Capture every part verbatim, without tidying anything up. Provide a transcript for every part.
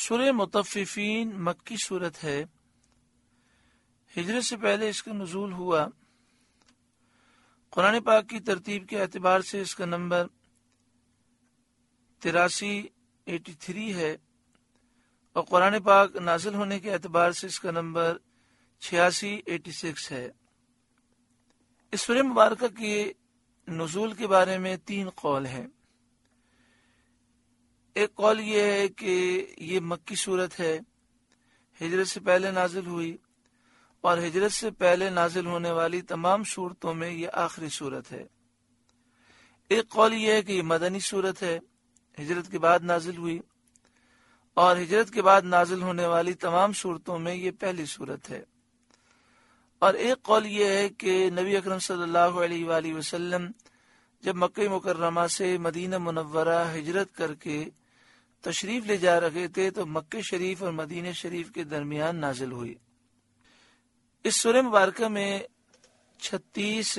سورہ مطففین مکی صورت ہے. ہجرت سے پہلے اس کا نزول ہوا. قرآن پاک کی ترتیب کے اعتبار سے اس کا نمبر تراسی ایٹی تھری ہے اور قرآن پاک نازل ہونے کے اعتبار سے اس کا نمبر چھیاسی ایٹی سکس ہے. اس سورہ مبارکہ کے نزول کے بارے میں تین قول ہیں. ایک قول یہ ہے کہ یہ مکی صورت ہے، ہجرت سے پہلے نازل ہوئی اور ہجرت سے پہلے نازل ہونے والی تمام صورتوں میں یہ آخری صورت ہے. ایک قول یہ ہے کہ یہ مدنی صورت ہے، ہجرت کے بعد نازل ہوئی اور ہجرت کے بعد نازل ہونے والی تمام صورتوں میں یہ پہلی صورت ہے. اور ایک قول یہ ہے کہ نبی اکرم صلی اللہ علیہ وآلہ وسلم جب مکہ مکرمہ سے مدینہ منورہ ہجرت کر کے تشریف لے جا رہے تھے تو مکہ شریف اور مدینہ شریف کے درمیان نازل ہوئی. اس سورہ مبارکہ میں چھتیس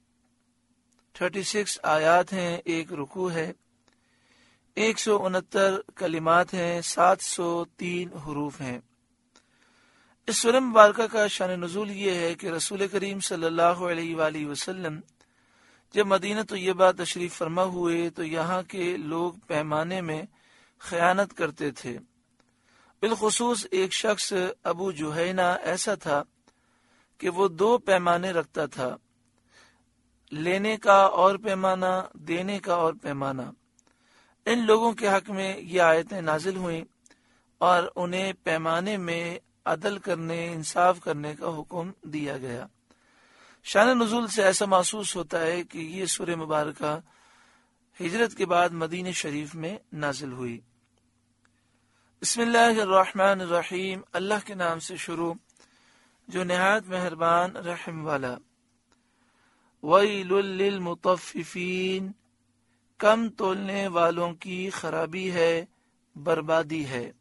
تھرٹی سکس آیات ہیں، ایک رکوع ہے، ایک سو انہتر کلمات ہیں، سات سو تین حروف ہیں. اس سورہ مبارکہ کا شان نزول یہ ہے کہ رسول کریم صلی اللہ علیہ وآلہ وسلم جب مدینہ طیبہ تشریف فرما ہوئے تو یہاں کے لوگ پیمانے میں خیانت کرتے تھے. بالخصوص ایک شخص ابو جہینہ ایسا تھا کہ وہ دو پیمانے رکھتا تھا، لینے کا اور پیمانہ، دینے کا اور پیمانہ. ان لوگوں کے حق میں یہ آیتیں نازل ہوئیں اور انہیں پیمانے میں عدل کرنے، انصاف کرنے کا حکم دیا گیا. شان نزول سے ایسا محسوس ہوتا ہے کہ یہ سورہ مبارکہ ہجرت کے بعد مدینہ شریف میں نازل ہوئی. بسم اللہ الرحمن الرحیم، اللہ کے نام سے شروع جو نہایت مہربان رحم والا. ویل للمطففین، کم تولنے والوں کی خرابی ہے، بربادی ہے.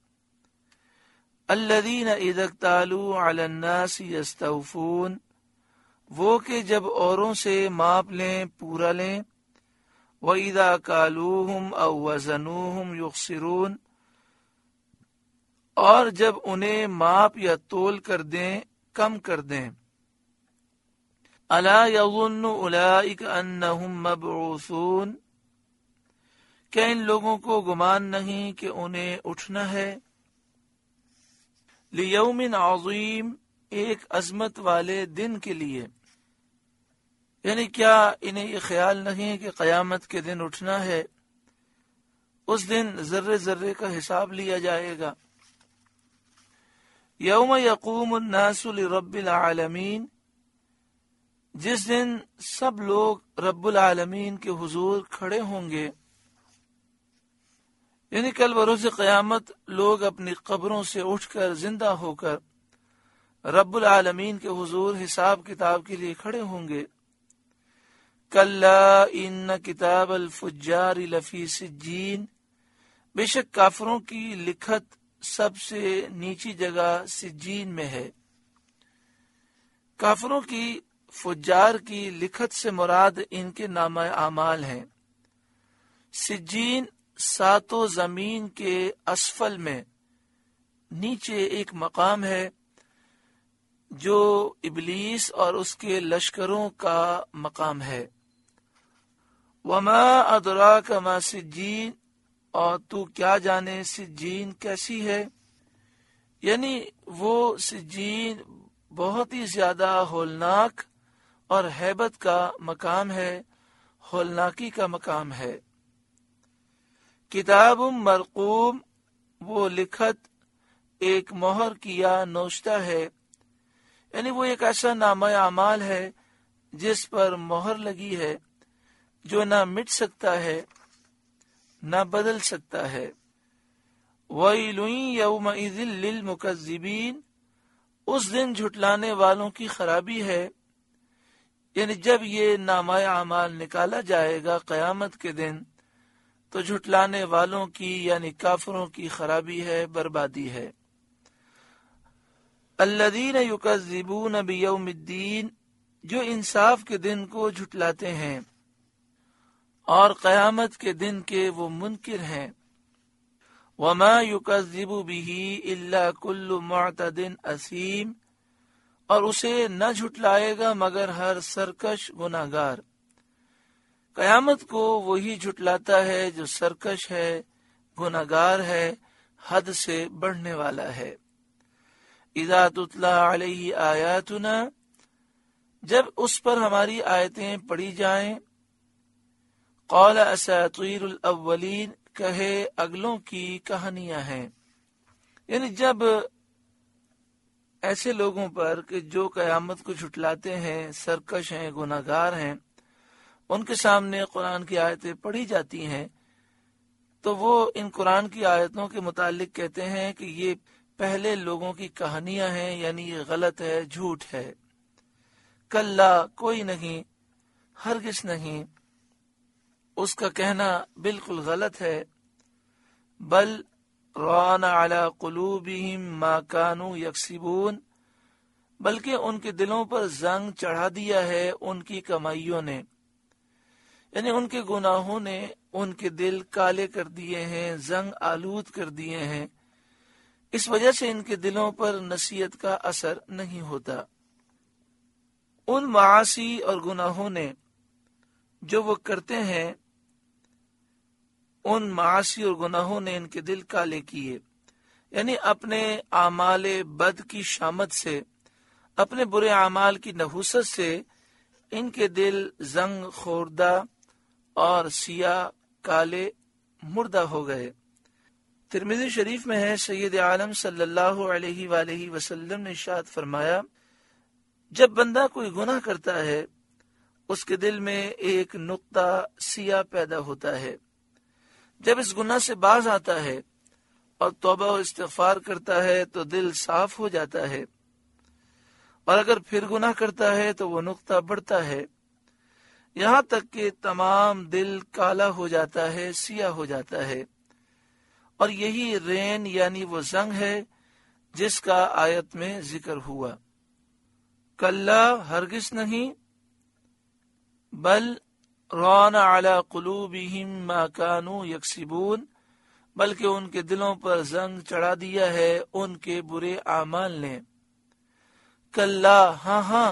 الذین اذا اکتالوا علی الناس یستوفون، وہ کہ جب اوروں سے ماپ لیں پورا لیں. وَإِذَا كَالُوهُمْ أَوْ وَزَنُوهُمْ يُخْسِرُونَ، اور جب انہیں ماپ یا تول کر دیں کم کر دیں. أَلَا يَظُنُّ أُولَئِكَ أَنَّهُمْ مَبْعُوثُونَ، کیا ان لوگوں کو گمان نہیں کہ انہیں اٹھنا ہے. لِيَوْمٍ عَظِيمٍ، ایک عظمت والے دن کے لیے. یعنی کیا انہیں یہ خیال نہیں کہ قیامت کے دن اٹھنا ہے، اس دن ذرے ذرے کا حساب لیا جائے گا. یوم یقوم الناس لرب العالمین، جس دن سب لوگ رب العالمین کے حضور کھڑے ہوں گے. یعنی کل بروز قیامت لوگ اپنی قبروں سے اٹھ کر زندہ ہو کر رب العالمین کے حضور حساب کتاب کے لیے کھڑے ہوں گے. کلا ان کتاب الفجار لفی سجین، بے شک کافروں کی لکھت سب سے نیچی جگہ سجین میں ہے. کافروں کی، فجار کی لکھت سے مراد ان کے نامہ اعمال ہیں. سجین ساتوں زمین کے اسفل میں نیچے ایک مقام ہے جو ابلیس اور اس کے لشکروں کا مقام ہے. وما ادراک ما سجین، اور تو کیا جانے سجین کیسی ہے. یعنی وہ سجین بہت ہی زیادہ ہولناک اور ہیبت کا مقام ہے، ہولناکی کا مقام ہے. کتاب مرقوم، وہ لکھت ایک مہر کیا نوشتہ ہے. یعنی وہ ایک ایسا نامہ اعمال ہے جس پر مہر لگی ہے جو نہ مٹ سکتا ہے نہ بدل سکتا ہے. وَيْلٌ يَوْمَئِذٍ لِّلْمُكَذِّبِينَ، اس دن جھٹلانے والوں کی خرابی ہے. یعنی جب یہ نامہ اعمال نکالا جائے گا قیامت کے دن تو جھٹلانے والوں کی یعنی کافروں کی خرابی ہے، بربادی ہے. الذین یکذبون بیوم الدین، جو انصاف کے دن کو جھٹلاتے ہیں اور قیامت کے دن کے وہ منکر ہیں. وما یکذب بہ الا کل معتد اثیم، اور اسے نہ جھٹلائے گا مگر ہر سرکش گناہگار۔ قیامت کو وہی جھٹلاتا ہے جو سرکش ہے، گناہگار ہے، حد سے بڑھنے والا ہے۔ اذا تتلی علیہ آیاتنا، جب اس پر ہماری آیتیں پڑھی جائیں، قال اساطیر الاولین، کہے اگلوں کی کہانیاں ہیں۔ یعنی جب ایسے لوگوں پر کہ جو قیامت کو جھٹلاتے ہیں، سرکش ہیں، گناہگار ہیں، ان کے سامنے قرآن کی آیتیں پڑھی جاتی ہیں تو وہ ان قرآن کی آیتوں کے متعلق کہتے ہیں کہ یہ پہلے لوگوں کی کہانیاں ہیں، یعنی یہ غلط ہے، جھوٹ ہے۔ کلا، کوئی نہیں، ہرگز نہیں، اس کا کہنا بالکل غلط ہے۔ بل ران علی قلوبہم ما کانوا یکسبون، بلکہ ان کے دلوں پر زنگ چڑھا دیا ہے ان کی کمائیوں نے، یعنی ان کے گناہوں نے ان کے دل کالے کر دیے ہیں، زنگ آلود کر دیے ہیں، اس وجہ سے ان کے دلوں پر نصیحت کا اثر نہیں ہوتا۔ ان معاصی اور گناہوں نے جو وہ کرتے ہیں، ان معاصی اور گناہوں نے ان کے دل کالے کیے، یعنی اپنے اعمال بد کی شامت سے، اپنے برے اعمال کی نحوست سے ان کے دل زنگ خوردہ اور سیاہ، کالے، مردہ ہو گئے۔ ترمذی شریف میں ہے، سید عالم صلی اللہ علیہ وآلہ وسلم نے ارشاد فرمایا، جب بندہ کوئی گناہ کرتا ہے اس کے دل میں ایک نقطہ سیاہ پیدا ہوتا ہے، جب اس گناہ سے باز آتا ہے اور توبہ و استغفار کرتا ہے تو دل صاف ہو جاتا ہے، اور اگر پھر گناہ کرتا ہے تو وہ نقطہ بڑھتا ہے، یہاں تک کہ تمام دل کالا ہو جاتا ہے، سیاہ ہو جاتا ہے۔ اور یہی رین یعنی وہ زنگ ہے جس کا آیت میں ذکر ہوا۔ کلا، ہرگز نہیں، بل ران علی قلوبہم ما کانوا یکسبون، بلکہ ان کے دلوں پر زنگ چڑھا دیا ہے ان کے برے اعمال نے۔ کلا، ہاں ہاں،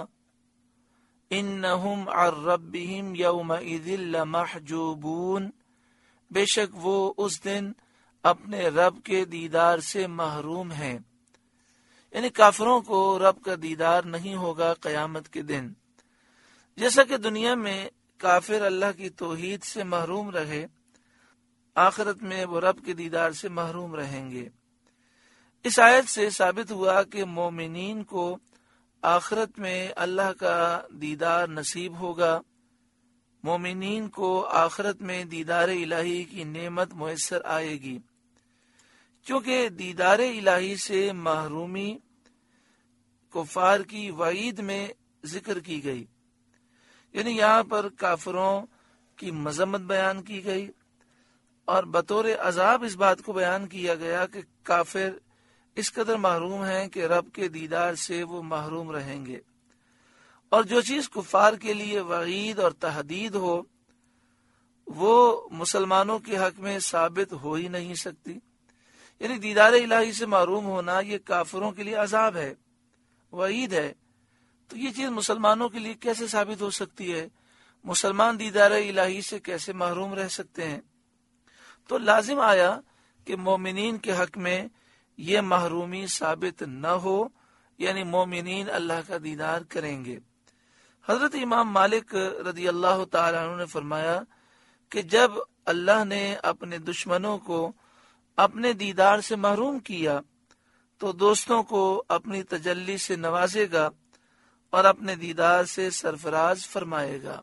انہم عن ربہم یومئذ لمحجوبون، بے شک وہ اس دن اپنے رب کے دیدار سے محروم ہیں، یعنی کافروں کو رب کا دیدار نہیں ہوگا قیامت کے دن۔ جیسا کہ دنیا میں کافر اللہ کی توحید سے محروم رہے، آخرت میں وہ رب کے دیدار سے محروم رہیں گے۔ اس آیت سے ثابت ہوا کہ مومنین کو آخرت میں اللہ کا دیدار نصیب ہوگا، مومنین کو آخرت میں دیدار الہی کی نعمت میسر آئے گی، کیونکہ دیدار الہی سے محرومی کفار کی وعید میں ذکر کی گئی، یعنی یہاں پر کافروں کی مذمت بیان کی گئی اور بطور عذاب اس بات کو بیان کیا گیا کہ کافر اس قدر محروم ہیں کہ رب کے دیدار سے وہ محروم رہیں گے، اور جو چیز کفار کے لیے وعید اور تحدید ہو وہ مسلمانوں کے حق میں ثابت ہو ہی نہیں سکتی، یعنی دیدار الہی سے محروم ہونا یہ کافروں کے لیے عذاب ہے، وعید ہے، تو یہ چیز مسلمانوں کے لیے کیسے ثابت ہو سکتی ہے؟ مسلمان دیدار الہی سے کیسے محروم رہ سکتے ہیں؟ تو لازم آیا کہ مومنین کے حق میں یہ محرومی ثابت نہ ہو، یعنی مومنین اللہ کا دیدار کریں گے۔ حضرت امام مالک رضی اللہ تعالیٰ عنہ نے فرمایا کہ جب اللہ نے اپنے دشمنوں کو اپنے دیدار سے محروم کیا تو دوستوں کو اپنی تجلی سے نوازے گا اور اپنے دیدار سے سرفراز فرمائے گا۔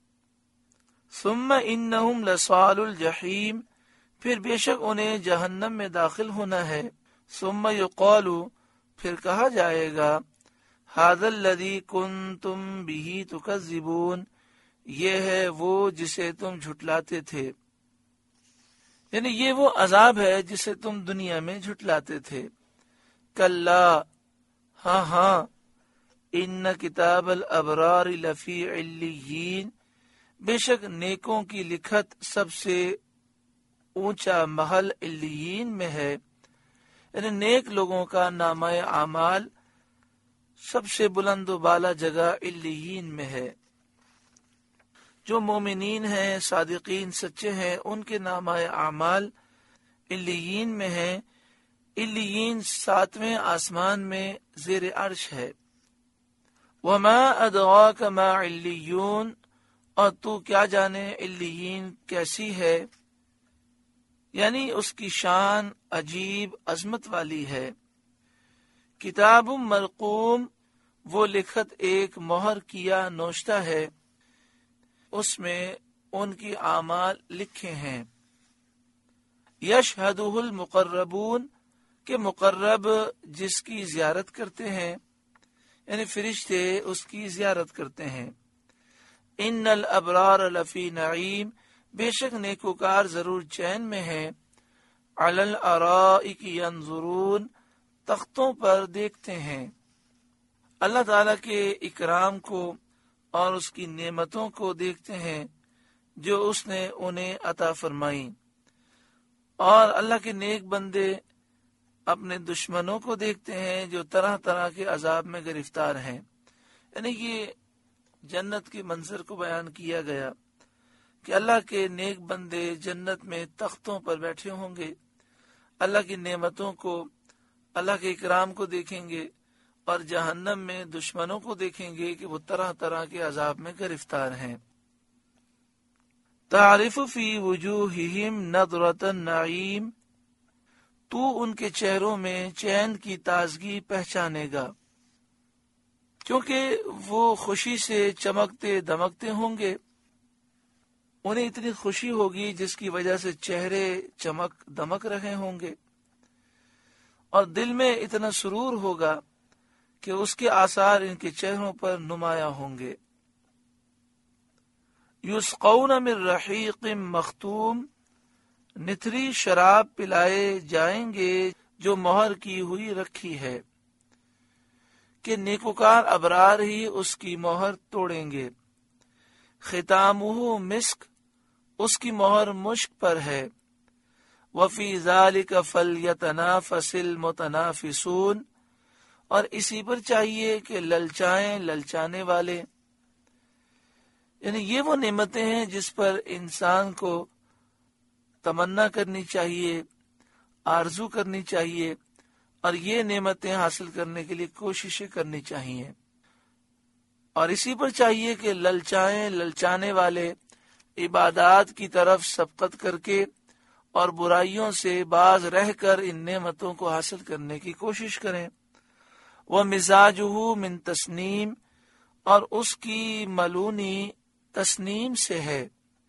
ثم انہم لصال الجحیم، پھر بے شک انہیں جہنم میں داخل ہونا ہے۔ ثم یقال، پھر کہا جائے گا، ھذا الذی کنتم بہ تکذبون، یہ ہے وہ جسے تم جھٹلاتے تھے، یعنی یہ وہ عذاب ہے جسے تم دنیا میں جھٹلاتے تھے۔ کلا، ہاں ہاں، ان کتاب الابرار لفی علیین، بے شک نیکوں کی لکھت سب سے اونچا محل علیین میں ہے، یعنی نیک لوگوں کا نامہ اعمال سب سے بلند و بالا جگہ علیین میں ہے۔ جو مومنین ہیں، صادقین، سچے ہیں، ان کے نامہ اعمال علیین میں ہیں۔ علیین ساتویں آسمان میں زیر عرش ہے۔ وما ادراک ما علیون، اور تو کیا جانے علیین کیسی ہے، یعنی اس کی شان عجیب عظمت والی ہے۔ کتاب مرقوم، وہ لکھت ایک مہر کیا نوشتہ ہے، اس میں ان کی اعمال لکھے ہیں۔ یشہدہ المقربون، کہ مقرب جس کی زیارت کرتے ہیں، یعنی فرشتے اس کی زیارت کرتے ہیں۔ ان الابرار لفی نعیم، بے شک نیکوکار ضرور چین میں ہیں۔ علی الارائک ینظرون، تختوں پر دیکھتے ہیں۔ اللہ تعالیٰ کے اکرام کو اور اس کی نعمتوں کو دیکھتے ہیں جو اس نے انہیں عطا فرمائی، اور اللہ کے نیک بندے اپنے دشمنوں کو دیکھتے ہیں جو طرح طرح کے عذاب میں گرفتار ہیں۔ یعنی یہ جنت کے منظر کو بیان کیا گیا کہ اللہ کے نیک بندے جنت میں تختوں پر بیٹھے ہوں گے، اللہ کی نعمتوں کو، اللہ کے اکرام کو دیکھیں گے، اور جہنم میں دشمنوں کو دیکھیں گے کہ وہ طرح طرح کے عذاب میں گرفتار ہیں۔ تعرف فی وجوہہم نضرۃ النعیم، تو ان کے چہروں میں چین کی تازگی پہچانے گا، کیونکہ وہ خوشی سے چمکتے دمکتے ہوں گے۔ انہیں اتنی خوشی ہوگی جس کی وجہ سے چہرے چمک دمک رہے ہوں گے، اور دل میں اتنا سرور ہوگا کہ اس کے آثار ان کے چہروں پر نمایاں ہوں گے۔ یسقون من رحیق مختوم، نتھری شراب پلائے جائیں گے جو مہر کی ہوئی رکھی ہے، کہ نیکوکار ابرار ہی اس کی مہر توڑیں گے۔ ختامہ مسک، اس کی مہر مشک پر ہے۔ وفی ذالک فلیتنافس المتنافسون، اور اسی پر چاہیے کہ للچائیں للچانے والے۔ یعنی یہ وہ نعمتیں ہیں جس پر انسان کو تمنا کرنی چاہیے، آرزو کرنی چاہیے، اور یہ نعمتیں حاصل کرنے کے لیے کوششیں کرنی چاہیے، اور اسی پر چاہیے کہ للچائیں للچانے والے عبادات کی طرف سبقت کر کے اور برائیوں سے باز رہ کر ان نعمتوں کو حاصل کرنے کی کوشش کریں۔ وہ مزاجہ من تسنیم، اور اس کی ملونی تسنیم سے ہے،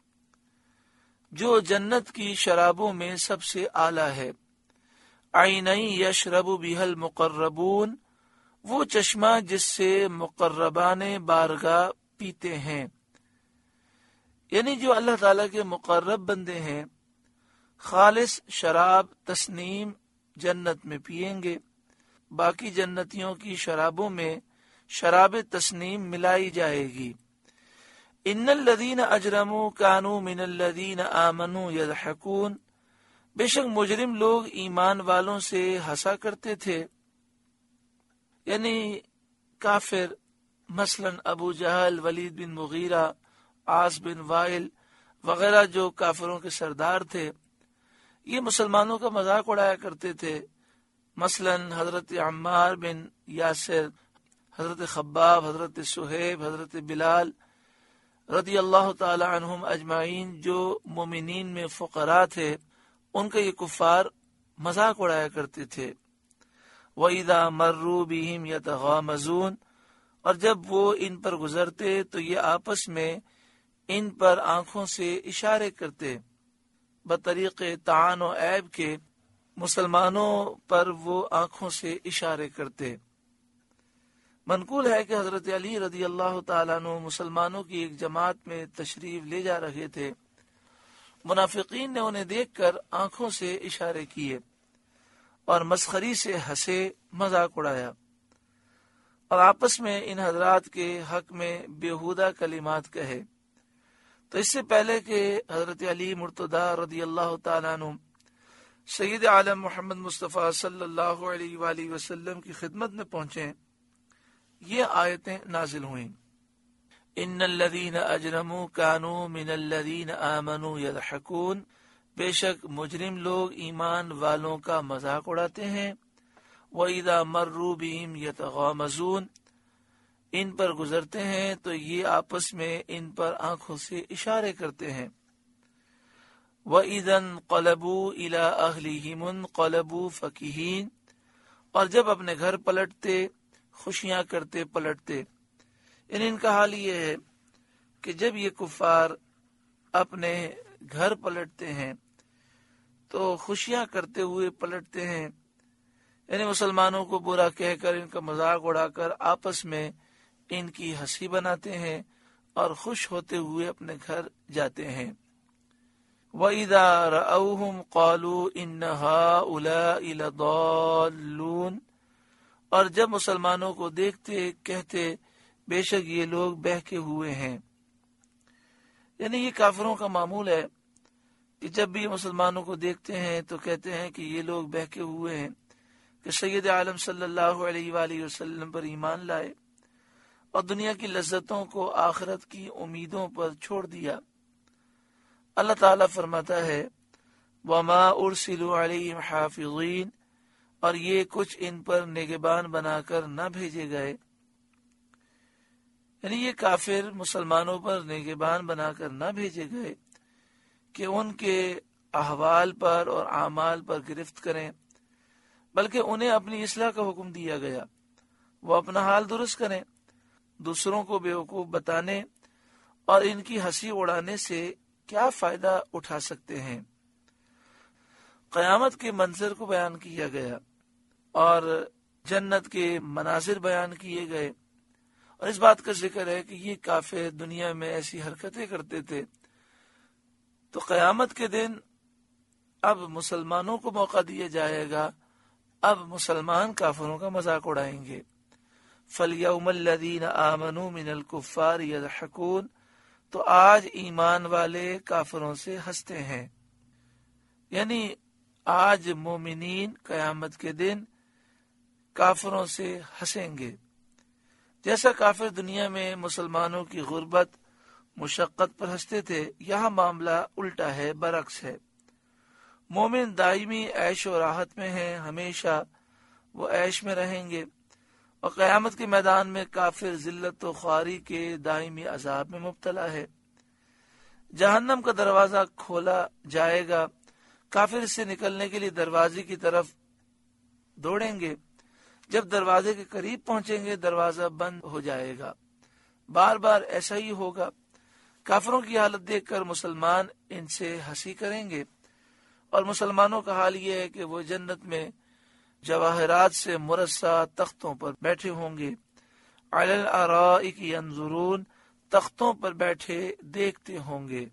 جو جنت کی شرابوں میں سب سے اعلیٰ ہے۔ عینین یشرب بها المقربون، وہ چشمہ جس سے مقربان بارگاہ پیتے ہیں، یعنی جو اللہ تعالیٰ کے مقرب بندے ہیں خالص شراب تسنیم جنت میں پیئیں گے۔ باقی جنتیوں کی شرابوں میں شراب تسنیم ملائی جائے گی۔ ان الذین اجرموا کانوا من الذین آمنوا یضحکون، بے شک مجرم لوگ ایمان والوں سے ہنسا کرتے تھے، یعنی کافر، مثلا ابو جہل، ولید بن مغیرہ، عاص بن وائل وغیرہ جو کافروں کے سردار تھے، یہ مسلمانوں کا مذاق اڑایا کرتے تھے۔ مثلا حضرت عمار بن یاسر، حضرت خباب، حضرت صہیب، حضرت بلال رضی اللہ تعالی عنہم اجمعین، جو مومنین میں فقراء تھے، ان کا یہ کفار مذاق اڑایا کرتے تھے۔ وَإِذَا مَرُّوا بِهِمْ يَتَغَامَزُونَ، اور جب وہ ان پر گزرتے تو یہ آپس میں ان پر آنکھوں سے اشارے کرتے، بطریق طعن و عیب کے مسلمانوں پر وہ آنکھوں سے اشارے کرتے۔ منقول ہے کہ حضرت علی رضی اللہ تعالیٰ عنہ مسلمانوں کی ایک جماعت میں تشریف لے جا رہے تھے، منافقین نے انہیں دیکھ کر آنکھوں سے اشارے کیے اور مسخری سے ہنسے، مذاق اڑایا، اور آپس میں ان حضرات کے حق میں بیہودہ کلمات کہے۔ تو اس سے پہلے کہ حضرت علی مرتضی رضی اللہ تعالیٰ عنہ سید عالم محمد مصطفیٰ صلی اللہ علیہ وآلہ وسلم کی خدمت میں پہنچے، یہ آیتیں نازل ہوئیں۔ ان الذین اجرموا كانوا من الذین آمنوا یضحکون، بے شک مجرم لوگ ایمان والوں کا مذاق اڑاتے ہیں۔ وَإِذَا مَرُّوا بِهِمْ يَتَغَامَزُونَ، ان پر گزرتے ہیں تو یہ آپس میں ان پر آنکھوں سے اشارے کرتے ہیں۔ وَإِذَا انقلبوا إِلَىٰ أَهْلِهِمُ انقلبوا فَكِهِينَ، اور جب اپنے گھر پلٹتے خوشیاں کرتے پلٹتے، یعنی ان کا حال یہ ہے کہ جب یہ کفار اپنے گھر پلٹتے ہیں تو خوشیاں کرتے ہوئے پلٹتے ہیں، یعنی مسلمانوں کو برا کہہ کر ان کا مذاق اڑا کر آپس میں ان کی ہنسی بناتے ہیں اور خوش ہوتے ہوئے اپنے گھر جاتے ہیں۔ وَإِذَا رَأَوْهُمْ قَالُوا إِنَّ هَٰؤُلَاءِ لَضَالُّونَ، اور جب مسلمانوں کو دیکھتے کہتے بے شک یہ لوگ بہکے ہوئے ہیں۔ یعنی یہ کافروں کا معمول ہے کہ جب بھی مسلمانوں کو دیکھتے ہیں تو کہتے ہیں کہ یہ لوگ بہکے ہوئے ہیں کہ سید عالم صلی اللہ علیہ وآلہ وسلم پر ایمان لائے اور دنیا کی لذتوں کو آخرت کی امیدوں پر چھوڑ دیا۔ اللہ تعالیٰ فرماتا ہے وَمَا أُرْسِلُوا عَلَيْهِمْ حَافِظِينَ، اور یہ کچھ ان پر نگہبان بنا کر نہ بھیجے گئے، یعنی یہ کافر مسلمانوں پر نگہبان بنا کر نہ بھیجے گئے کہ ان کے احوال پر اور اعمال پر گرفت کریں، بلکہ انہیں اپنی اصلاح کا حکم دیا گیا، وہ اپنا حال درست کریں، دوسروں کو بیوقوف بتانے اور ان کی ہنسی اڑانے سے کیا فائدہ اٹھا سکتے ہیں۔ قیامت کے منظر کو بیان کیا گیا اور جنت کے مناظر بیان کیے گئے، اور اس بات کا ذکر ہے کہ یہ کافر دنیا میں ایسی حرکتیں کرتے تھے، تو قیامت کے دن اب مسلمانوں کو موقع دیا جائے گا، اب مسلمان کافروں کا مذاق اڑائیں گے۔ فَالْيَوْمَ الَّذِينَ آمَنُوا مِنَ الْكُفَّارِ يَضْحَكُونَ، تو آج ایمان والے کافروں سے ہنستے ہیں، یعنی آج مومنین قیامت کے دن کافروں سے ہنسیں گے۔ جیسا کافر دنیا میں مسلمانوں کی غربت مشقت پر ہنستے تھے، یہاں معاملہ الٹا ہے، برعکس ہے۔ مومن دائمی عیش و راحت میں ہیں، ہمیشہ وہ عیش میں رہیں گے، اور قیامت کے میدان میں کافر ذلت و خواری کے دائمی عذاب میں مبتلا ہے۔ جہنم کا دروازہ کھولا جائے گا، کافر سے نکلنے کے لیے دروازے کی طرف دوڑیں گے، جب دروازے کے قریب پہنچیں گے دروازہ بند ہو جائے گا۔ بار بار ایسا ہی ہوگا۔ کافروں کی حالت دیکھ کر مسلمان ان سے ہنسی کریں گے، اور مسلمانوں کا حال یہ ہے کہ وہ جنت میں جواہرات سے مرصع تختوں پر بیٹھے ہوں گے، علی الارائک ینظرون، تختوں پر بیٹھے دیکھتے ہوں گے،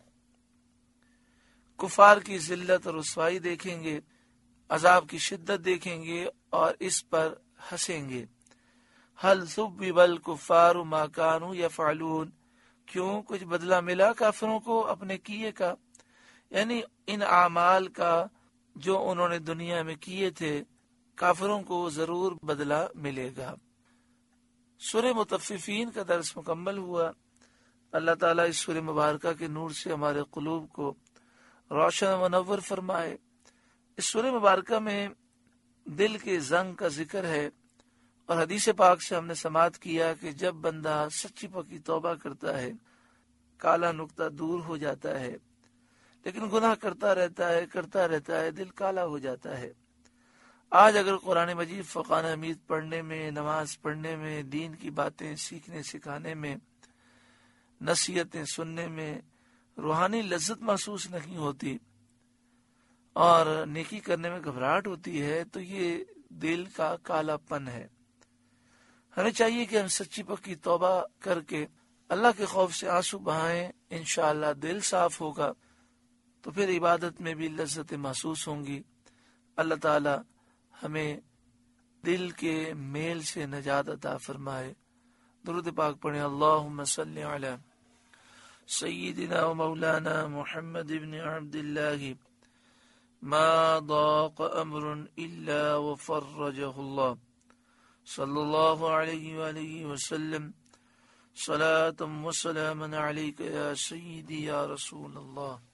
کفار کی ذلت اور رسوائی دیکھیں گے، عذاب کی شدت دیکھیں گے اور اس پر ہنسیں گے۔ هل ثوب الکفار ما كانوا يفعلون، کیوں کچھ بدلہ ملا کافروں کو اپنے کیے کا، یعنی ان اعمال کا جو انہوں نے دنیا میں کیے تھے، کافروں کو ضرور بدلہ ملے گا۔ سورہ مطففین کا درس مکمل ہوا۔ اللہ تعالیٰ اس سورہ مبارکہ کے نور سے ہمارے قلوب کو روشن و منور فرمائے۔ اس سورہ مبارکہ میں دل کے زنگ کا ذکر ہے، اور حدیث پاک سے ہم نے سماعت کیا کہ جب بندہ سچی پکی توبہ کرتا ہے کالا نقطہ دور ہو جاتا ہے، لیکن گناہ کرتا رہتا ہے کرتا رہتا ہے دل کالا ہو جاتا ہے۔ آج اگر قرآن مجید فقان حمید پڑھنے میں، نماز پڑھنے میں، دین کی باتیں سیکھنے سکھانے میں، نصیحتیں سننے میں روحانی لذت محسوس نہیں ہوتی اور نیکی کرنے میں گھبراہٹ ہوتی ہے، تو یہ دل کا کالا پن ہے۔ ہمیں چاہیے کہ ہم سچی پکی توبہ کر کے اللہ کے خوف سے آنسو بہائیں، انشاءاللہ دل صاف ہوگا تو پھر عبادت میں بھی لذتیں محسوس ہوں گی۔ اللہ تعالی ہمیں دل کے میل سے نجات عطا فرمائے۔ درود پاک پڑھیں۔ اللہم صلی علی سيدنا ومولانا محمد بن عبد الله ما ضاق أمر إلا وفرجه الله صلى الله عليه وآله وسلم صلاة وسلاما عليك يا سيدي يا رسول الله.